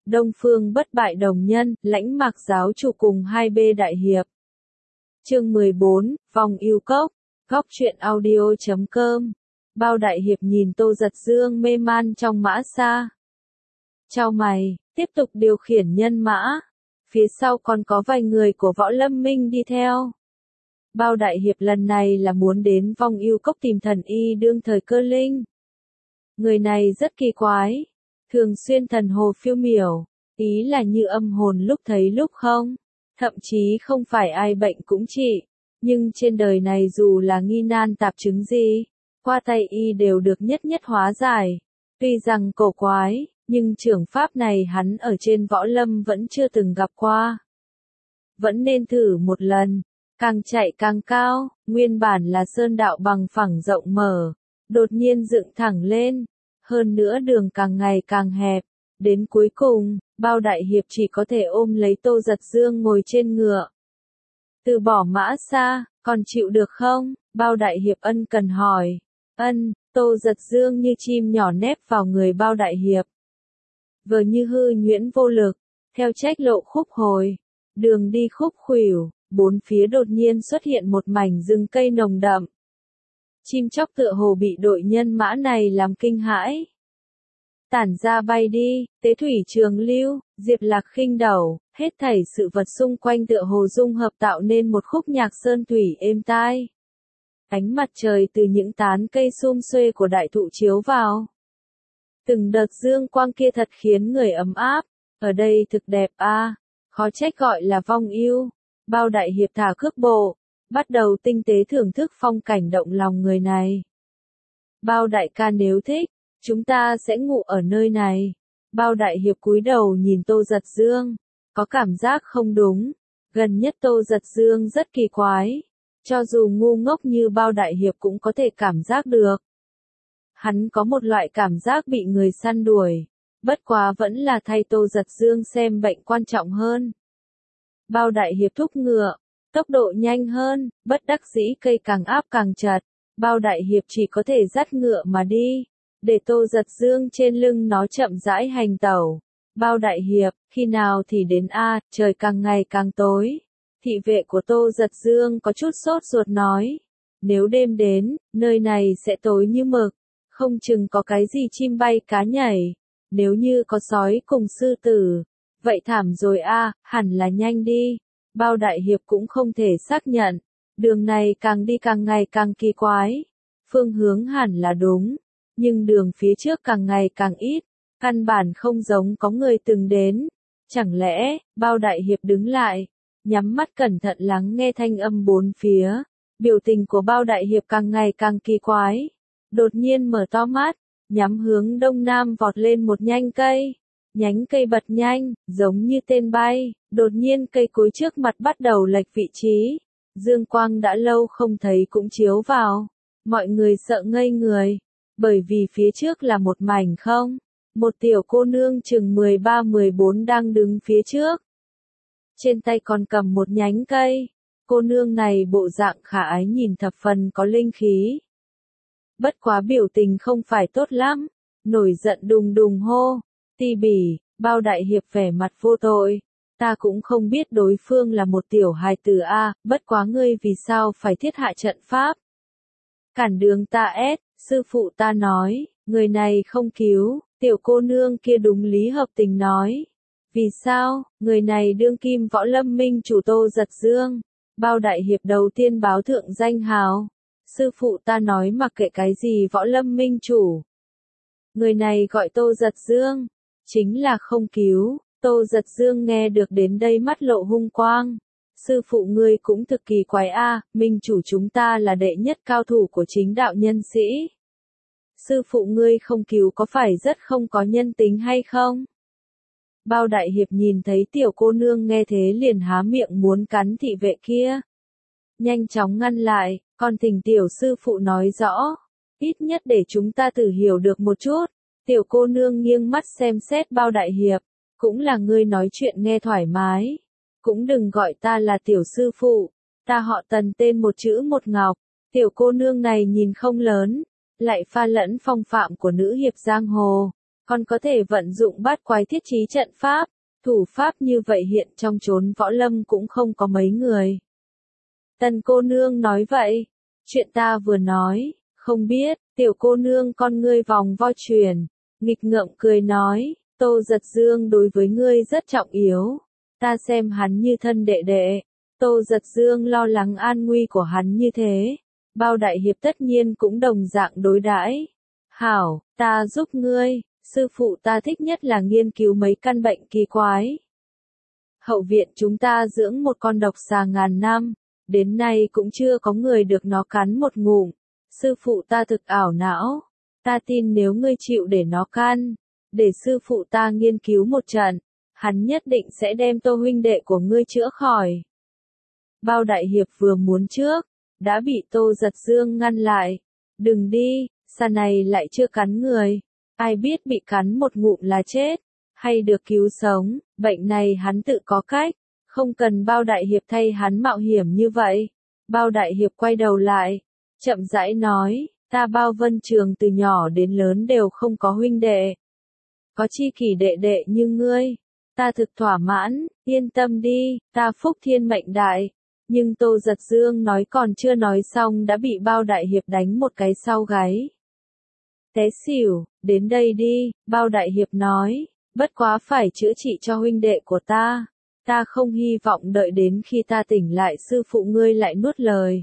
Đông Phương bất bại đồng nhân, Lãnh Mạc giáo chủ cùng 2B đại hiệp. Chương 14, vòng yêu cốc, góc truyện audio.com. Bao đại hiệp nhìn Tô Giật Dương mê man trong mã xa. Chau mày, tiếp tục điều khiển nhân mã. Phía sau còn có vài người của Võ Lâm Minh đi theo. Bao đại hiệp lần này là muốn đến vong yêu cốc tìm thần y đương thời Cơ Linh. Người này rất kỳ quái, thường xuyên thần hồ phiêu miểu, ý là như âm hồn lúc thấy lúc không, thậm chí không phải ai bệnh cũng trị, nhưng trên đời này dù là nghi nan tạp chứng gì, qua tay y đều được nhất nhất hóa giải. Tuy rằng cổ quái, nhưng trưởng pháp này hắn ở trên võ lâm vẫn chưa từng gặp qua. Vẫn nên thử một lần, càng chạy càng cao, nguyên bản là sơn đạo bằng phẳng rộng mở, đột nhiên dựng thẳng lên, hơn nữa đường càng ngày càng hẹp, đến cuối cùng, Bao đại hiệp chỉ có thể ôm lấy Tô Giật Dương ngồi trên ngựa. Từ bỏ mã xa, còn chịu được không? Bao đại hiệp ân cần hỏi. Ân, Tô Giật Dương như chim nhỏ nép vào người Bao đại hiệp. Vờ như hư nhuyễn vô lực, theo trách lộ khúc hồi, đường đi khúc khuỷu, bốn phía đột nhiên xuất hiện một mảnh rừng cây nồng đậm. Chim chóc tựa hồ bị đội nhân mã này làm kinh hãi. Tản ra bay đi, tế thủy trường lưu, diệp lạc khinh đầu, hết thảy sự vật xung quanh tựa hồ dung hợp tạo nên một khúc nhạc sơn thủy êm tai. Ánh mặt trời từ những tán cây sum xuê của đại thụ chiếu vào. Từng đợt dương quang kia thật khiến người ấm áp, ở đây thực đẹp a, khó trách gọi là vong yêu. Bao đại hiệp thả cước bộ, bắt đầu tinh tế thưởng thức phong cảnh động lòng người này. Bao đại ca nếu thích, chúng ta sẽ ngủ ở nơi này. Bao đại hiệp cúi đầu nhìn Tô Giật Dương, có cảm giác không đúng, gần nhất Tô Giật Dương rất kỳ quái, cho dù ngu ngốc như Bao đại hiệp cũng có thể cảm giác được. Hắn có một loại cảm giác bị người săn đuổi, bất quá vẫn là thay Tô Giật Dương xem bệnh quan trọng hơn. Bao đại hiệp thúc ngựa, tốc độ nhanh hơn, bất đắc dĩ cây càng áp càng chặt, Bao đại hiệp chỉ có thể dắt ngựa mà đi, để Tô Giật Dương trên lưng nó chậm rãi hành tẩu. Bao đại hiệp, khi nào thì đến a, trời càng ngày càng tối. Thị vệ của Tô Giật Dương có chút sốt ruột nói, nếu đêm đến, nơi này sẽ tối như mực, không chừng có cái gì chim bay cá nhảy, nếu như có sói cùng sư tử, vậy thảm rồi a, hẳn là nhanh đi. Bao đại hiệp cũng không thể xác nhận, đường này càng đi càng ngày càng kỳ quái, phương hướng hẳn là đúng, nhưng đường phía trước càng ngày càng ít, căn bản không giống có người từng đến. Chẳng lẽ, Bao đại hiệp đứng lại, nhắm mắt cẩn thận lắng nghe thanh âm bốn phía, biểu tình của Bao đại hiệp càng ngày càng kỳ quái, đột nhiên mở to mắt, nhắm hướng đông nam vọt lên một nhánh cây. Nhánh cây bật nhanh, giống như tên bay, đột nhiên cây cối trước mặt bắt đầu lệch vị trí. Dương quang đã lâu không thấy cũng chiếu vào. Mọi người sợ ngây người, bởi vì phía trước là một mảnh không. Một tiểu cô nương chừng 13-14 đang đứng phía trước. Trên tay còn cầm một nhánh cây. Cô nương này bộ dạng khả ái nhìn thập phần có linh khí. Bất quá biểu tình không phải tốt lắm, nổi giận đùng đùng hô. Ti bỉ, Bao đại hiệp vẻ mặt vô tội, ta cũng không biết đối phương là một tiểu hài tử a, bất quá ngươi vì sao phải thiết hạ trận pháp? Cản đường ta sư phụ ta nói, người này không cứu, tiểu cô nương kia đúng lý hợp tình nói. Vì sao, người này đương kim Võ Lâm Minh chủ Tô Giật Dương. Bao đại hiệp đầu tiên báo thượng danh hào. Sư phụ ta nói mặc kệ cái gì Võ Lâm Minh chủ. Người này gọi Tô Giật Dương, chính là không cứu. Tô Giật Dương nghe được đến đây mắt lộ hung quang. Sư phụ ngươi cũng thực kỳ quái a, minh chủ chúng ta là đệ nhất cao thủ của chính đạo nhân sĩ. Sư phụ ngươi không cứu có phải rất không có nhân tính hay không? Bao đại hiệp nhìn thấy tiểu cô nương nghe thế liền há miệng muốn cắn thị vệ kia. Nhanh chóng ngăn lại, còn thỉnh tiểu sư phụ nói rõ. Ít nhất để chúng ta thử hiểu được một chút. Tiểu cô nương nghiêng mắt xem xét Bao đại hiệp. Cũng là ngươi nói chuyện nghe thoải mái. Cũng đừng gọi ta là tiểu sư phụ. Ta họ Tần tên một chữ một ngọc. Tiểu cô nương này nhìn không lớn, lại pha lẫn phong phạm của nữ hiệp giang hồ. còn có thể vận dụng bát quái thiết trí trận pháp, thủ pháp như vậy hiện trong chốn võ lâm cũng không có mấy người. Tần cô nương nói vậy, chuyện ta vừa nói, không biết, tiểu cô nương con ngươi vòng vo chuyển, nghịch ngợm cười nói, Tô Giật Dương đối với ngươi rất trọng yếu, ta xem hắn như thân đệ đệ, Tô Giật Dương lo lắng an nguy của hắn như thế, Bao đại hiệp tất nhiên cũng đồng dạng đối đãi. Hảo, ta giúp ngươi, sư phụ ta thích nhất là nghiên cứu mấy căn bệnh kỳ quái. Hậu viện chúng ta dưỡng một con độc xà ngàn năm, đến nay cũng chưa có người được nó cắn một ngụm. Sư phụ ta thực ảo não, ta tin nếu ngươi chịu để nó căn, để sư phụ ta nghiên cứu một trận, hắn nhất định sẽ đem Tô huynh đệ của ngươi chữa khỏi. Bao đại hiệp vừa muốn trước, đã bị Tô Giật Dương ngăn lại. Đừng đi, xà này lại chưa cắn người, ai biết bị cắn một ngụm là chết, hay được cứu sống, bệnh này hắn tự có cách, không cần Bao đại hiệp thay hắn mạo hiểm như vậy. Bao đại hiệp quay đầu lại, chậm rãi nói, ta Bao Vân Trường từ nhỏ đến lớn đều không có huynh đệ. Có chi kỷ đệ đệ như ngươi, ta thực thỏa mãn, yên tâm đi, ta phúc thiên mệnh đại. Nhưng Tô Giật Dương nói còn chưa nói xong đã bị Bao đại hiệp đánh một cái sau gáy. Té xỉu, đến đây đi, Bao đại hiệp nói, bất quá phải chữa trị cho huynh đệ của ta không hy vọng đợi đến khi ta tỉnh lại sư phụ ngươi lại nuốt lời.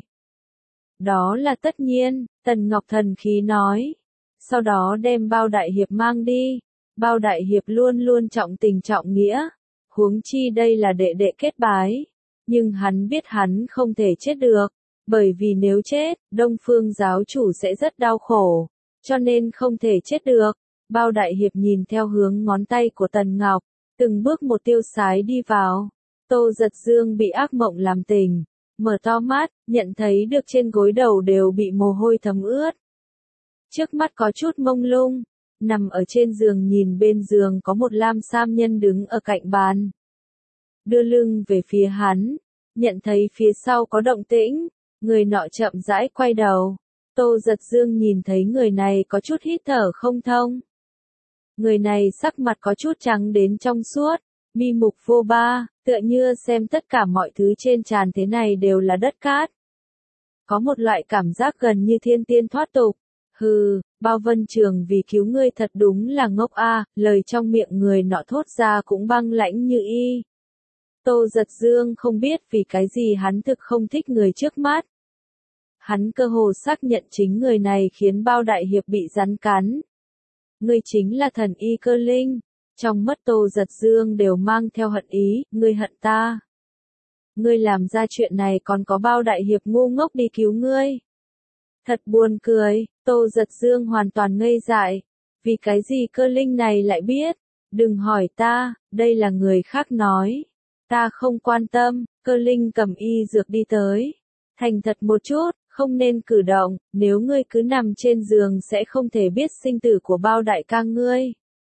Đó là tất nhiên, Tần Ngọc thần khí nói. Sau đó đem Bao đại hiệp mang đi. Bao đại hiệp luôn luôn trọng tình trọng nghĩa. Huống chi đây là đệ đệ kết bái. Nhưng hắn biết hắn không thể chết được. Bởi vì nếu chết, Đông Phương giáo chủ sẽ rất đau khổ. Cho nên không thể chết được. Bao đại hiệp nhìn theo hướng ngón tay của Tần Ngọc. Từng bước một tiêu sái đi vào. Tô Giật Dương bị ác mộng làm tỉnh. Mở to mắt, nhận thấy được trên gối đầu đều bị mồ hôi thấm ướt. Trước mắt có chút mông lung, nằm ở trên giường nhìn bên giường có một lam sam nhân đứng ở cạnh bàn. Đưa lưng về phía hắn, nhận thấy phía sau có động tĩnh, người nọ chậm rãi quay đầu. Tô Giật Dương nhìn thấy người này có chút hít thở không thông. Người này sắc mặt có chút trắng đến trong suốt, mi mục vô ba, tựa như xem tất cả mọi thứ trên tràn thế này đều là đất cát. Có một loại cảm giác gần như thiên tiên thoát tục. Hừ, Bao Vân Trường vì cứu ngươi thật đúng là ngốc a, lời trong miệng người nọ thốt ra cũng băng lãnh như y. Tô Giật Dương không biết vì cái gì hắn thực không thích người trước mắt. Hắn cơ hồ xác nhận chính người này khiến Bao đại hiệp bị rắn cắn. Ngươi chính là thần y Cơ Linh. Trong mắt Tô Giật Dương đều mang theo hận ý, ngươi hận ta. Ngươi làm ra chuyện này còn có Bao đại hiệp ngu ngốc đi cứu ngươi. Thật buồn cười, Tô Giật Dương hoàn toàn ngây dại. Vì cái gì Cơ Linh này lại biết? Đừng hỏi ta, đây là người khác nói. Ta không quan tâm, Cơ Linh cầm y dược đi tới. Thành thật một chút, không nên cử động, nếu ngươi cứ nằm trên giường sẽ không thể biết sinh tử của Bao đại ca ngươi.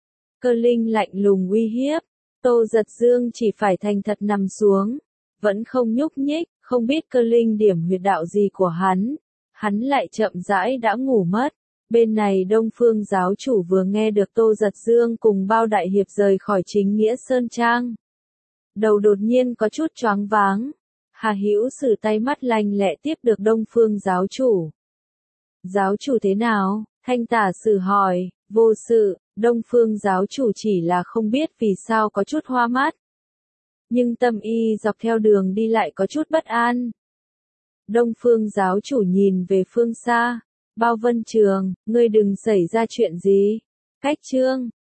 Cơ Linh lạnh lùng uy hiếp, Tô Giật Dương chỉ phải thành thật nằm xuống, vẫn không nhúc nhích, không biết Cơ Linh điểm huyệt đạo gì của hắn lại chậm rãi đã ngủ mất. Bên này Đông Phương giáo chủ vừa nghe được Tô Giật Dương cùng Bao đại hiệp rời khỏi chính nghĩa Sơn Trang. Đầu đột nhiên có chút choáng váng, Hà Hữu Sử tay mắt lanh lẹ tiếp được Đông Phương giáo chủ. Giáo chủ thế nào? Thanh Tả Sử hỏi, vô sự. Đông Phương giáo chủ chỉ là không biết vì sao có chút hoa mắt. Nhưng tâm y dọc theo đường đi lại có chút bất an. Đông Phương giáo chủ nhìn về phương xa. Bao Vân Trường, ngươi đừng xảy ra chuyện gì. Cách chương